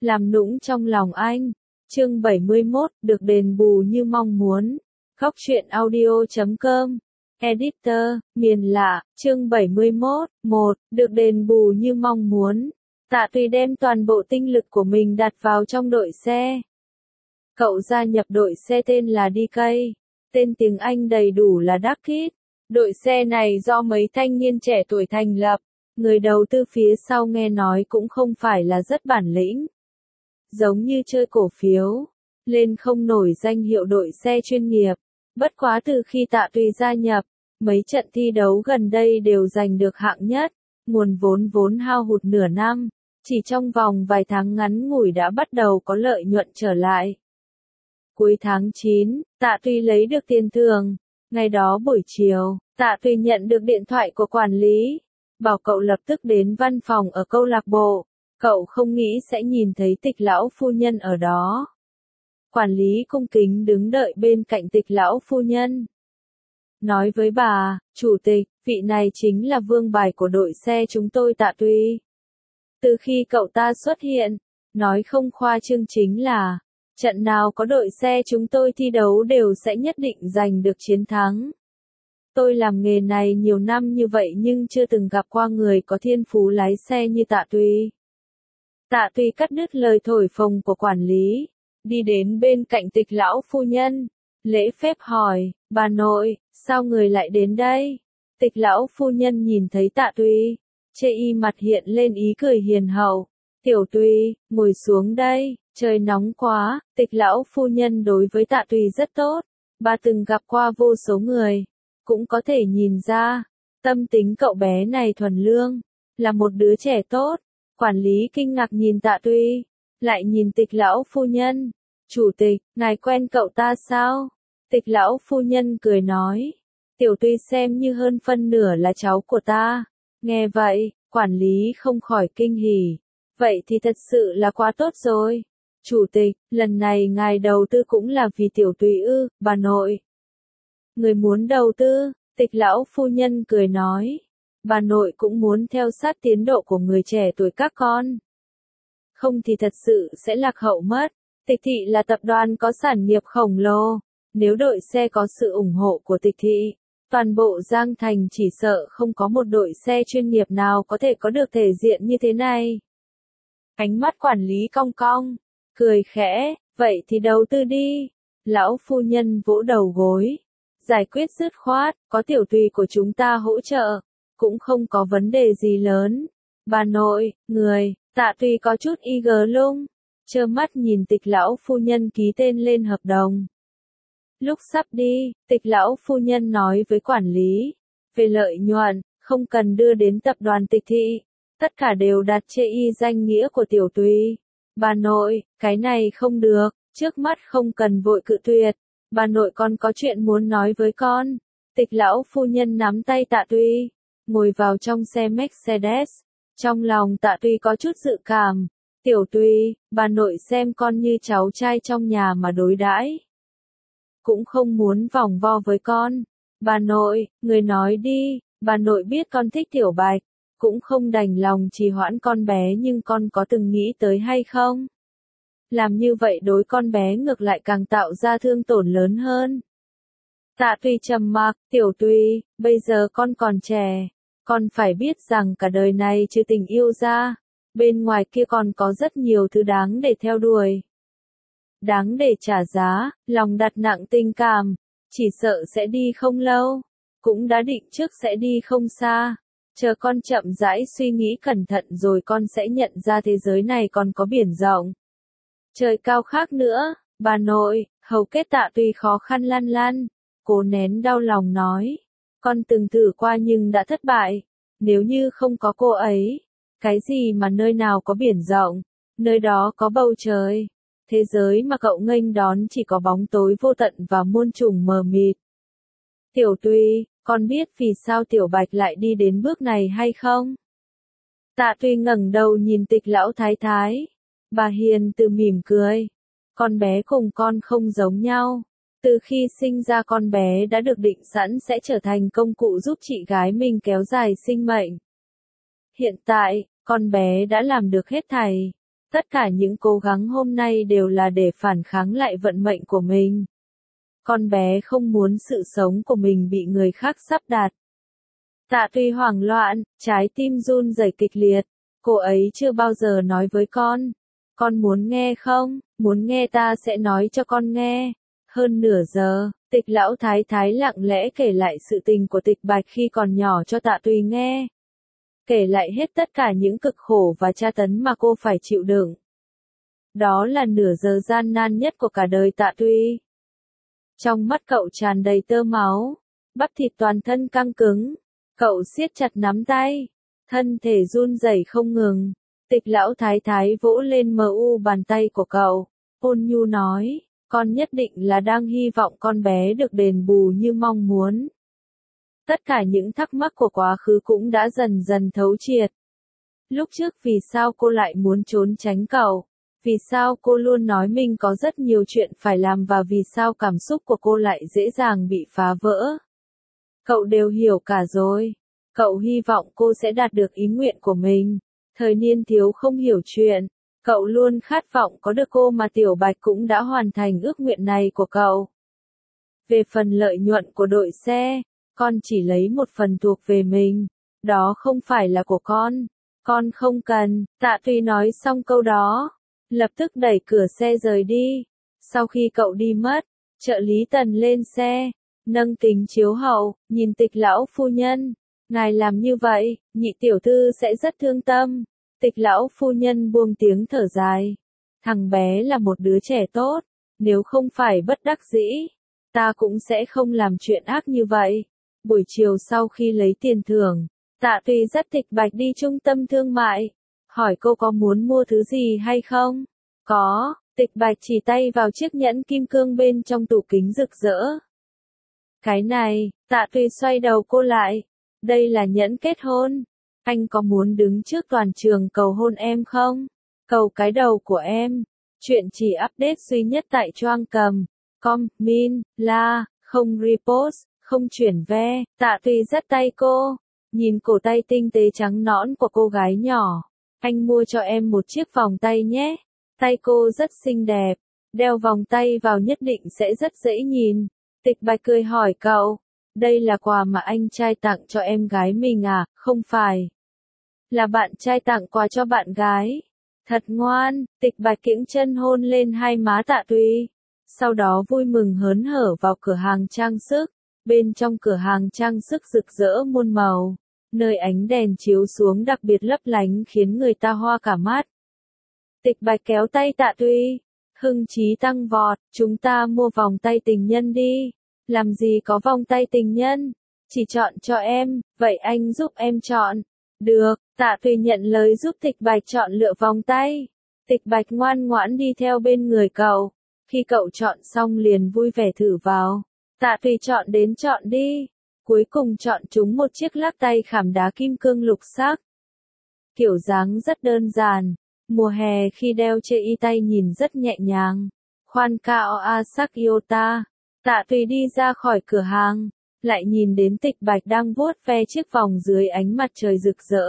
làm nũng trong lòng anh. Chương 71, được đền bù như mong muốn. Góc truyện audio.com. Editor, miền lạ, chương 71, 1, được đền bù như mong muốn. Tạ Tùy đem toàn bộ tinh lực của mình đặt vào trong đội xe. Cậu gia nhập đội xe tên là DK. Tên tiếng Anh đầy đủ là Duckett. Đội xe này do mấy thanh niên trẻ tuổi thành lập. Người đầu tư phía sau nghe nói cũng không phải là rất bản lĩnh. Giống như chơi cổ phiếu. Lên không nổi danh hiệu đội xe chuyên nghiệp. Bất quá từ khi Tạ Tùy gia nhập, mấy trận thi đấu gần đây đều giành được hạng nhất. Nguồn vốn hao hụt nửa năm. Chỉ trong vòng vài tháng ngắn ngủi đã bắt đầu có lợi nhuận trở lại. Cuối tháng 9, Tạ Tùy lấy được tiền thưởng. Ngày đó buổi chiều, Tạ Tùy nhận được điện thoại của quản lý. Bảo cậu lập tức đến văn phòng ở câu lạc bộ. Cậu không nghĩ sẽ nhìn thấy Tịch lão phu nhân ở đó. Quản lý cung kính đứng đợi bên cạnh Tịch lão phu nhân. Nói với bà, chủ tịch, vị này chính là vương bài của đội xe chúng tôi Tạ Tùy. Từ khi cậu ta xuất hiện, nói không khoa trương chính là, trận nào có đội xe chúng tôi thi đấu đều sẽ nhất định giành được chiến thắng. Tôi làm nghề này nhiều năm như vậy nhưng chưa từng gặp qua người có thiên phú lái xe như Tạ Tùy. Tạ Tùy cắt đứt lời thổi phồng của quản lý, đi đến bên cạnh Tịch lão phu nhân, lễ phép hỏi, bà nội, sao người lại đến đây? Tịch lão phu nhân nhìn thấy Tạ Tùy, chê y mặt hiện lên ý cười hiền hậu. Tiểu Tùy, ngồi xuống đây, trời nóng quá. Tịch lão phu nhân đối với Tạ Tùy rất tốt, bà từng gặp qua vô số người, cũng có thể nhìn ra, tâm tính cậu bé này thuần lương, là một đứa trẻ tốt. Quản lý kinh ngạc nhìn Tạ Tùy, lại nhìn Tịch lão phu nhân. Chủ tịch, ngài quen cậu ta sao? Tịch lão phu nhân cười nói, Tiểu Tùy xem như hơn phân nửa là cháu của ta. Nghe vậy, quản lý không khỏi kinh hỉ. Vậy thì thật sự là quá tốt rồi. Chủ tịch, lần này ngài đầu tư cũng là vì Tiểu Tùy ư, bà nội? Người muốn đầu tư, Tịch lão phu nhân cười nói. Bà nội cũng muốn theo sát tiến độ của người trẻ tuổi các con. Không thì thật sự sẽ lạc hậu mất. Tịch thị là tập đoàn có sản nghiệp khổng lồ. Nếu đội xe có sự ủng hộ của Tịch thị, toàn bộ Giang Thành chỉ sợ không có một đội xe chuyên nghiệp nào có thể có được thể diện như thế này. Ánh mắt quản lý cong cong, cười khẽ, vậy thì đầu tư đi. Lão phu nhân vỗ đầu gối, giải quyết dứt khoát, có Tiểu Tùy của chúng ta hỗ trợ, cũng không có vấn đề gì lớn. Bà nội, Tạ Tùy có chút lung, trơ mắt nhìn Tịch lão phu nhân ký tên lên hợp đồng. Lúc sắp đi, Tịch lão phu nhân nói với quản lý, về lợi nhuận, không cần đưa đến tập đoàn Tịch thị, tất cả đều đặt trên danh nghĩa của Tiểu Tùy. Bà nội, cái này không được, trước mắt không cần vội cự tuyệt, bà nội con có chuyện muốn nói với con. Tịch lão phu nhân nắm tay Tạ Tùy, ngồi vào trong xe Mercedes. Trong lòng Tạ Tùy có chút dự cảm. Tiểu Tùy, bà nội xem con như cháu trai trong nhà mà đối đãi, cũng không muốn vòng vo với con. Bà nội, người nói đi, bà nội biết con thích Tiểu Bạch, cũng không đành lòng trì hoãn con bé nhưng con có từng nghĩ tới hay không? Làm như vậy đối con bé ngược lại càng tạo ra thương tổn lớn hơn. Tạ Tùy trầm mặc, Tiểu Tùy, bây giờ con còn trẻ, con phải biết rằng cả đời này trừ tình yêu ra, bên ngoài kia còn có rất nhiều thứ đáng để theo đuổi. Đáng để trả giá, lòng đặt nặng tình cảm, chỉ sợ sẽ đi không lâu, cũng đã định trước sẽ đi không xa. Chờ con chậm rãi suy nghĩ cẩn thận rồi con sẽ nhận ra thế giới này còn có biển rộng, trời cao khác nữa. Bà nội, hầu kết Tạ Tùy khó khăn lăn lăn, cố nén đau lòng nói, con từng thử qua nhưng đã thất bại. Nếu như không có cô ấy, cái gì mà nơi nào có biển rộng, nơi đó có bầu trời. Thế giới mà cậu nghênh đón chỉ có bóng tối vô tận và muôn trùng mờ mịt. Tiểu Tùy, con biết vì sao Tiểu Bạch lại đi đến bước này hay không? Tạ Tùy ngẩng đầu nhìn Tịch lão thái thái. Bà hiền từ mỉm cười. Con bé cùng con không giống nhau. Từ khi sinh ra con bé đã được định sẵn sẽ trở thành công cụ giúp chị gái mình kéo dài sinh mệnh. Hiện tại, con bé đã làm được hết thảy. Tất cả những cố gắng hôm nay đều là để phản kháng lại vận mệnh của mình. Con bé không muốn sự sống của mình bị người khác sắp đặt. Tạ Tuy hoảng loạn, trái tim run rẩy kịch liệt. Cô ấy chưa bao giờ nói với con. Con muốn nghe không? Muốn nghe ta sẽ nói cho con nghe. Hơn nửa giờ, Tịch lão thái thái lặng lẽ kể lại sự tình của Tịch Bạch khi còn nhỏ cho Tạ Tuy nghe. Kể lại hết tất cả những cực khổ và tra tấn mà cô phải chịu đựng. Đó là nửa giờ gian nan nhất của cả đời Tạ Tuy. Trong mắt cậu tràn đầy tơ máu, bắp thịt toàn thân căng cứng. Cậu siết chặt nắm tay, thân thể run rẩy không ngừng. Tịch lão thái thái vỗ lên bàn tay của cậu, ôn nhu nói, con nhất định là đang hy vọng con bé được đền bù như mong muốn. Tất cả những thắc mắc của quá khứ cũng đã dần dần thấu triệt. Lúc trước vì sao cô lại muốn trốn tránh cậu? Vì sao cô luôn nói mình có rất nhiều chuyện phải làm và vì sao cảm xúc của cô lại dễ dàng bị phá vỡ? Cậu đều hiểu cả rồi. Cậu hy vọng cô sẽ đạt được ý nguyện của mình. Thời niên thiếu không hiểu chuyện. Cậu luôn khát vọng có được cô mà Tiểu Bạch cũng đã hoàn thành ước nguyện này của cậu. Về phần lợi nhuận của đội xe, con chỉ lấy một phần thuộc về mình. Đó không phải là của con. Con không cần. Tạ Tuy nói xong câu đó, lập tức đẩy cửa xe rời đi. Sau khi cậu đi mất, trợ lý Tần lên xe, nâng kính chiếu hậu, nhìn Tịch lão phu nhân. Ngài làm như vậy, nhị tiểu thư sẽ rất thương tâm. Tịch lão phu nhân buông tiếng thở dài. Thằng bé là một đứa trẻ tốt, nếu không phải bất đắc dĩ, ta cũng sẽ không làm chuyện ác như vậy. Buổi chiều sau khi lấy tiền thưởng, Tạ Tuy dắt Tịch Bạch đi trung tâm thương mại, hỏi cô có muốn mua thứ gì hay không? Có, Tịch Bạch chỉ tay vào chiếc nhẫn kim cương bên trong tủ kính rực rỡ. Cái này, Tạ Tuy xoay đầu cô lại. Đây là nhẫn kết hôn. Anh có muốn đứng trước toàn trường cầu hôn em không? Cầu cái đầu của em. Chuyện chỉ update duy nhất tại Choang Cầm. Com, Min, La, không repost, không chuyển ve. Tạ Tuy dắt tay cô. Nhìn cổ tay tinh tế trắng nõn của cô gái nhỏ. Anh mua cho em một chiếc vòng tay nhé. Tay cô rất xinh đẹp. Đeo vòng tay vào nhất định sẽ rất dễ nhìn. Tịch Bạch cười hỏi cậu. Đây là quà mà anh trai tặng cho em gái mình à? Không phải. Là bạn trai tặng quà cho bạn gái. Thật ngoan. Tịch Bạch kiễng chân hôn lên hai má Tạ Tuy. Sau đó vui mừng hớn hở vào cửa hàng trang sức. Bên trong cửa hàng trang sức rực rỡ muôn màu. Nơi ánh đèn chiếu xuống đặc biệt lấp lánh khiến người ta hoa cả mắt. Tịch Bạch kéo tay Tạ Tuy. Hưng chí tăng vọt. Chúng ta mua vòng tay tình nhân đi. Làm gì có vòng tay tình nhân? Chỉ chọn cho em, vậy anh giúp em chọn. Được, Tạ Tuy nhận lời giúp Tịch Bạch chọn lựa vòng tay. Tịch Bạch ngoan ngoãn đi theo bên người cậu. Khi cậu chọn xong liền vui vẻ thử vào. Tạ Tuy chọn đến chọn đi. Cuối cùng chọn chúng một chiếc lắc tay khảm đá kim cương lục sắc. Kiểu dáng rất đơn giản. Mùa hè khi đeo trên y tay nhìn rất nhẹ nhàng. Khoan cao a sắc Iota. Tạ Tuy đi ra khỏi cửa hàng, lại nhìn đến Tịch Bạch đang vuốt ve chiếc vòng dưới ánh mặt trời rực rỡ.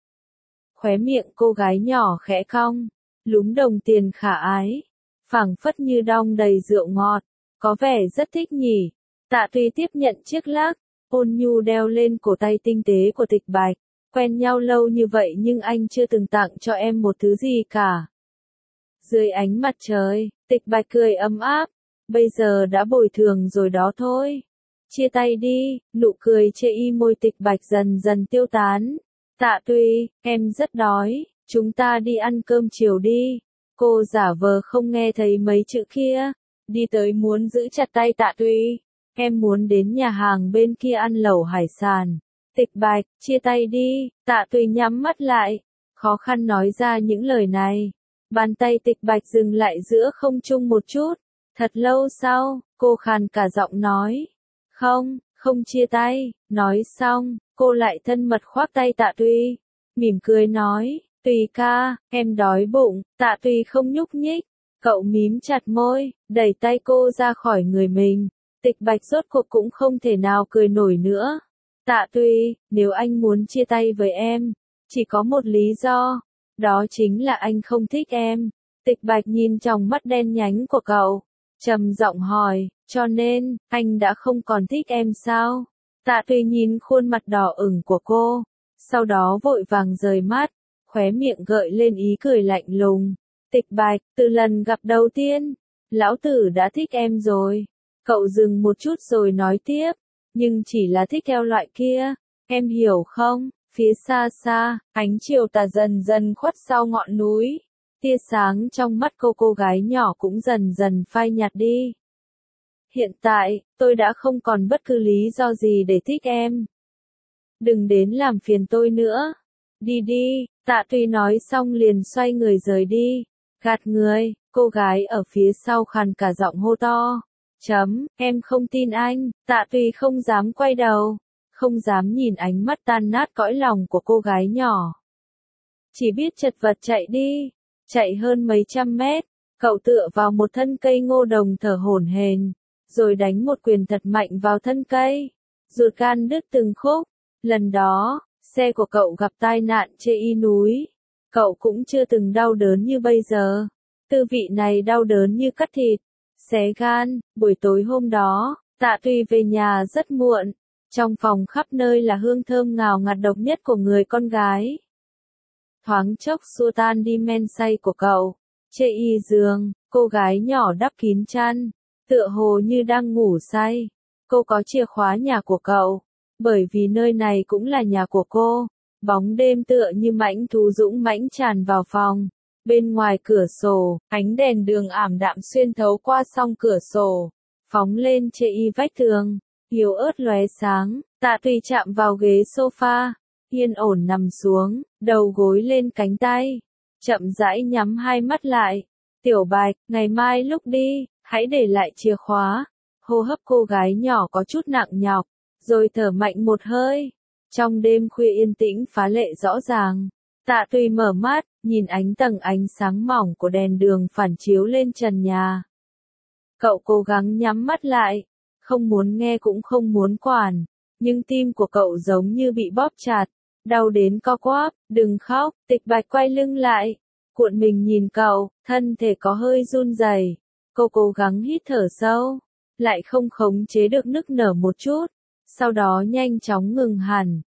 Khóe miệng cô gái nhỏ khẽ cong, lúm đồng tiền khả ái, phảng phất như đong đầy rượu ngọt, có vẻ rất thích nhỉ. Tạ Tuy tiếp nhận chiếc lắc, ôn nhu đeo lên cổ tay tinh tế của Tịch Bạch. Quen nhau lâu như vậy nhưng anh chưa từng tặng cho em một thứ gì cả. Dưới ánh mặt trời, Tịch Bạch cười ấm áp. Bây giờ đã bồi thường rồi đó thôi. Chia tay đi, nụ cười chê y môi Tịch Bạch dần dần tiêu tán. Tạ Tuy, em rất đói, chúng ta đi ăn cơm chiều đi. Cô giả vờ không nghe thấy mấy chữ kia. Đi tới muốn giữ chặt tay Tạ Tuy. Em muốn đến nhà hàng bên kia ăn lẩu hải sản. Tịch Bạch, chia tay đi. Tạ Tuy nhắm mắt lại. Khó khăn nói ra những lời này. Bàn tay Tịch Bạch dừng lại giữa không trung một chút. Thật lâu sau, cô khàn cả giọng nói. Không, không chia tay. Nói xong, cô lại thân mật khoác tay Tạ Tuy. Mỉm cười nói, Tùy ca, em đói bụng. Tạ Tuy không nhúc nhích. Cậu mím chặt môi, đẩy tay cô ra khỏi người mình. Tịch Bạch rốt cuộc cũng không thể nào cười nổi nữa. Tạ Tuy, nếu anh muốn chia tay với em, chỉ có một lý do. Đó chính là anh không thích em. Tịch Bạch nhìn trong mắt đen nhánh của cậu, trầm giọng hỏi, cho nên, anh đã không còn thích em sao? Tạ Tùy nhìn khuôn mặt đỏ ửng của cô, sau đó vội vàng rời mắt, khóe miệng gợi lên ý cười lạnh lùng. Tịch Bạch, từ lần gặp đầu tiên, lão tử đã thích em rồi. Cậu dừng một chút rồi nói tiếp, nhưng chỉ là thích theo loại kia, em hiểu không? Phía xa xa, ánh chiều tà dần dần khuất sau ngọn núi. Tia sáng trong mắt cô gái nhỏ cũng dần dần phai nhạt đi. Hiện tại, tôi đã không còn bất cứ lý do gì để thích em. Đừng đến làm phiền tôi nữa. Đi đi, Tạ Tùy nói xong liền xoay người rời đi. Gạt người, cô gái ở phía sau khàn cả giọng hô to. Em không tin anh. Tạ Tùy không dám quay đầu, không dám nhìn ánh mắt tan nát cõi lòng của cô gái nhỏ. Chỉ biết chật vật chạy đi, chạy hơn mấy trăm mét, cậu tựa vào một thân cây ngô đồng thở hổn hển, rồi đánh một quyền thật mạnh vào thân cây, ruột gan đứt từng khúc. Lần đó, xe của cậu gặp tai nạn trên y núi. Cậu cũng chưa từng đau đớn như bây giờ. Tư vị này đau đớn như cắt thịt, xé gan. Buổi tối hôm đó, Tạ Tùy về nhà rất muộn. Trong phòng khắp nơi là hương thơm ngào ngạt độc nhất của người con gái. Thoáng chốc xua tan đi men say của cậu. Trên y giường, cô gái nhỏ đắp kín chăn, tựa hồ như đang ngủ say. Cô có chìa khóa nhà của cậu, bởi vì nơi này cũng là nhà của cô. Bóng đêm tựa như mãnh thú dũng mãnh tràn vào phòng. Bên ngoài cửa sổ, ánh đèn đường ảm đạm xuyên thấu qua song cửa sổ, phóng lên trên y vách tường, yếu ớt lóe sáng. Tạ Tùy chạm vào ghế sofa, yên ổn nằm xuống, đầu gối lên cánh tay, chậm rãi nhắm hai mắt lại. Tiểu Bạch, ngày mai lúc đi, hãy để lại chìa khóa. Hô hấp cô gái nhỏ có chút nặng nhọc, rồi thở mạnh một hơi. Trong đêm khuya yên tĩnh phá lệ rõ ràng, Tạ Tùy mở mắt, nhìn ánh sáng mỏng của đèn đường phản chiếu lên trần nhà. Cậu cố gắng nhắm mắt lại, không muốn nghe cũng không muốn quản, nhưng tim của cậu giống như bị bóp chặt, đau đến co quắp. Đừng khóc. Tịch Bạch quay lưng lại, cuộn mình nhìn cậu, thân thể có hơi run rẩy. Cô cố gắng hít thở sâu, lại không khống chế được nức nở một chút, sau đó nhanh chóng ngừng hẳn.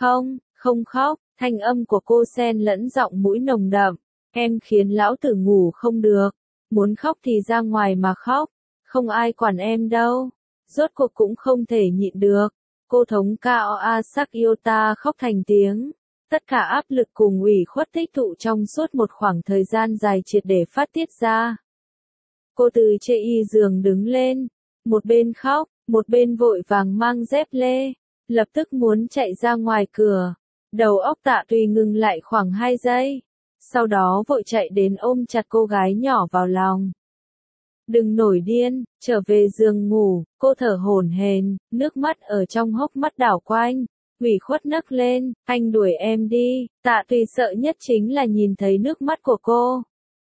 Không khóc. Thanh âm của cô xen lẫn giọng mũi nồng đậm. Em khiến lão tử ngủ không được, muốn khóc thì ra ngoài mà khóc, không ai quản em đâu. Rốt cuộc cũng không thể nhịn được. Cô thống cao Sakyota khóc thành tiếng. Tất cả áp lực cùng ủy khuất tích tụ trong suốt một khoảng thời gian dài triệt để phát tiết ra. Cô từ trên y giường đứng lên, một bên khóc, một bên vội vàng mang dép lê, lập tức muốn chạy ra ngoài cửa. Đầu óc Tạ Tùy ngừng lại khoảng 2 giây, sau đó vội chạy đến ôm chặt cô gái nhỏ vào lòng. Đừng nổi điên, trở về giường ngủ. Cô thở hổn hển, nước mắt ở trong hốc mắt đảo quanh, ủy khuất nấc lên. Anh đuổi em đi. Tạ Tùy sợ nhất chính là nhìn thấy nước mắt của cô.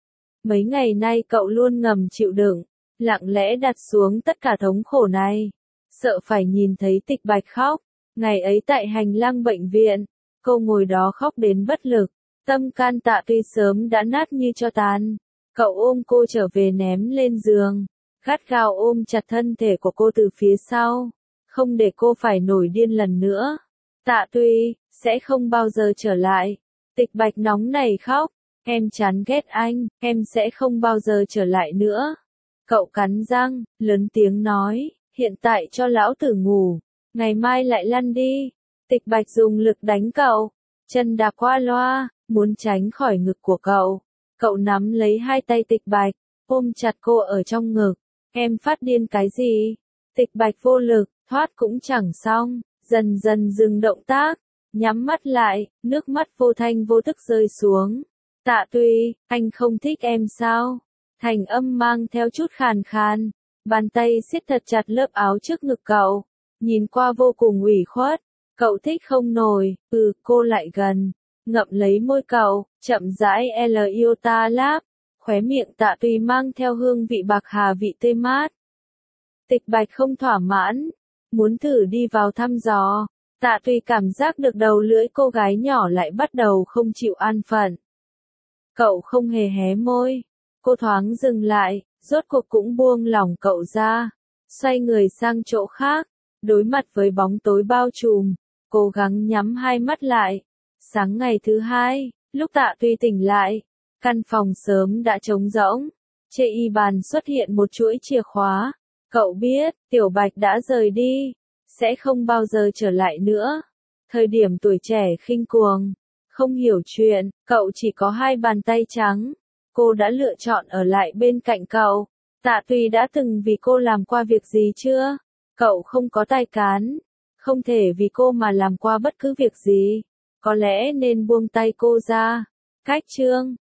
Mấy ngày nay cậu luôn ngầm chịu đựng, lặng lẽ đặt xuống tất cả thống khổ này, sợ phải nhìn thấy Tịch Bạch khóc. Ngày ấy tại hành lang bệnh viện, cô ngồi đó khóc đến bất lực, tâm can Tạ Tùy sớm đã nát như tro tàn. Cậu ôm cô trở về ném lên giường, gắt gao ôm chặt thân thể của cô từ phía sau, không để cô phải nổi điên lần nữa. Tạ Tùy, sẽ không bao giờ trở lại. Tịch Bạch nóng nảy khóc, em chán ghét anh, em sẽ không bao giờ trở lại nữa. Cậu cắn răng, lớn tiếng nói, hiện tại cho lão tử ngủ, ngày mai lại lăn đi. Tịch Bạch dùng lực đánh cậu, chân đạp qua loa, muốn tránh khỏi ngực của cậu. Cậu nắm lấy hai tay Tịch Bạch, ôm chặt cô ở trong ngực. Em phát điên cái gì? Tịch Bạch vô lực, thoát cũng chẳng xong, dần dần dừng động tác, nhắm mắt lại, nước mắt vô thanh vô thức rơi xuống. Tạ Tùy, anh không thích em sao? Thành âm mang theo chút khàn khàn, bàn tay siết thật chặt lớp áo trước ngực cậu, nhìn qua vô cùng ủy khuất. Cậu thích không nổi. Cô lại gần, ngậm lấy môi cậu, chậm rãi iota láp, khóe miệng Tạ Tùy mang theo hương vị bạc hà vị tươi mát. Tịch Bạch không thỏa mãn, muốn thử đi vào thăm dò. Tạ Tùy cảm giác được đầu lưỡi cô gái nhỏ lại bắt đầu không chịu an phận. Cậu không hề hé môi. Cô thoáng dừng lại, rốt cuộc cũng buông lỏng cậu ra. Xoay người sang chỗ khác, đối mặt với bóng tối bao trùm, cố gắng nhắm hai mắt lại. Sáng ngày thứ hai, lúc Tạ Tuy tỉnh lại, căn phòng sớm đã trống rỗng. Trên y bàn xuất hiện một chuỗi chìa khóa. Cậu biết, Tiểu Bạch đã rời đi, sẽ không bao giờ trở lại nữa. Thời điểm tuổi trẻ khinh cuồng, không hiểu chuyện, cậu chỉ có hai bàn tay trắng. Cô đã lựa chọn ở lại bên cạnh cậu. Tạ Tuy đã từng vì cô làm qua việc gì chưa? Cậu không có tài cán, không thể vì cô mà làm qua bất cứ việc gì. Có lẽ nên buông tay cô ra. Cách chương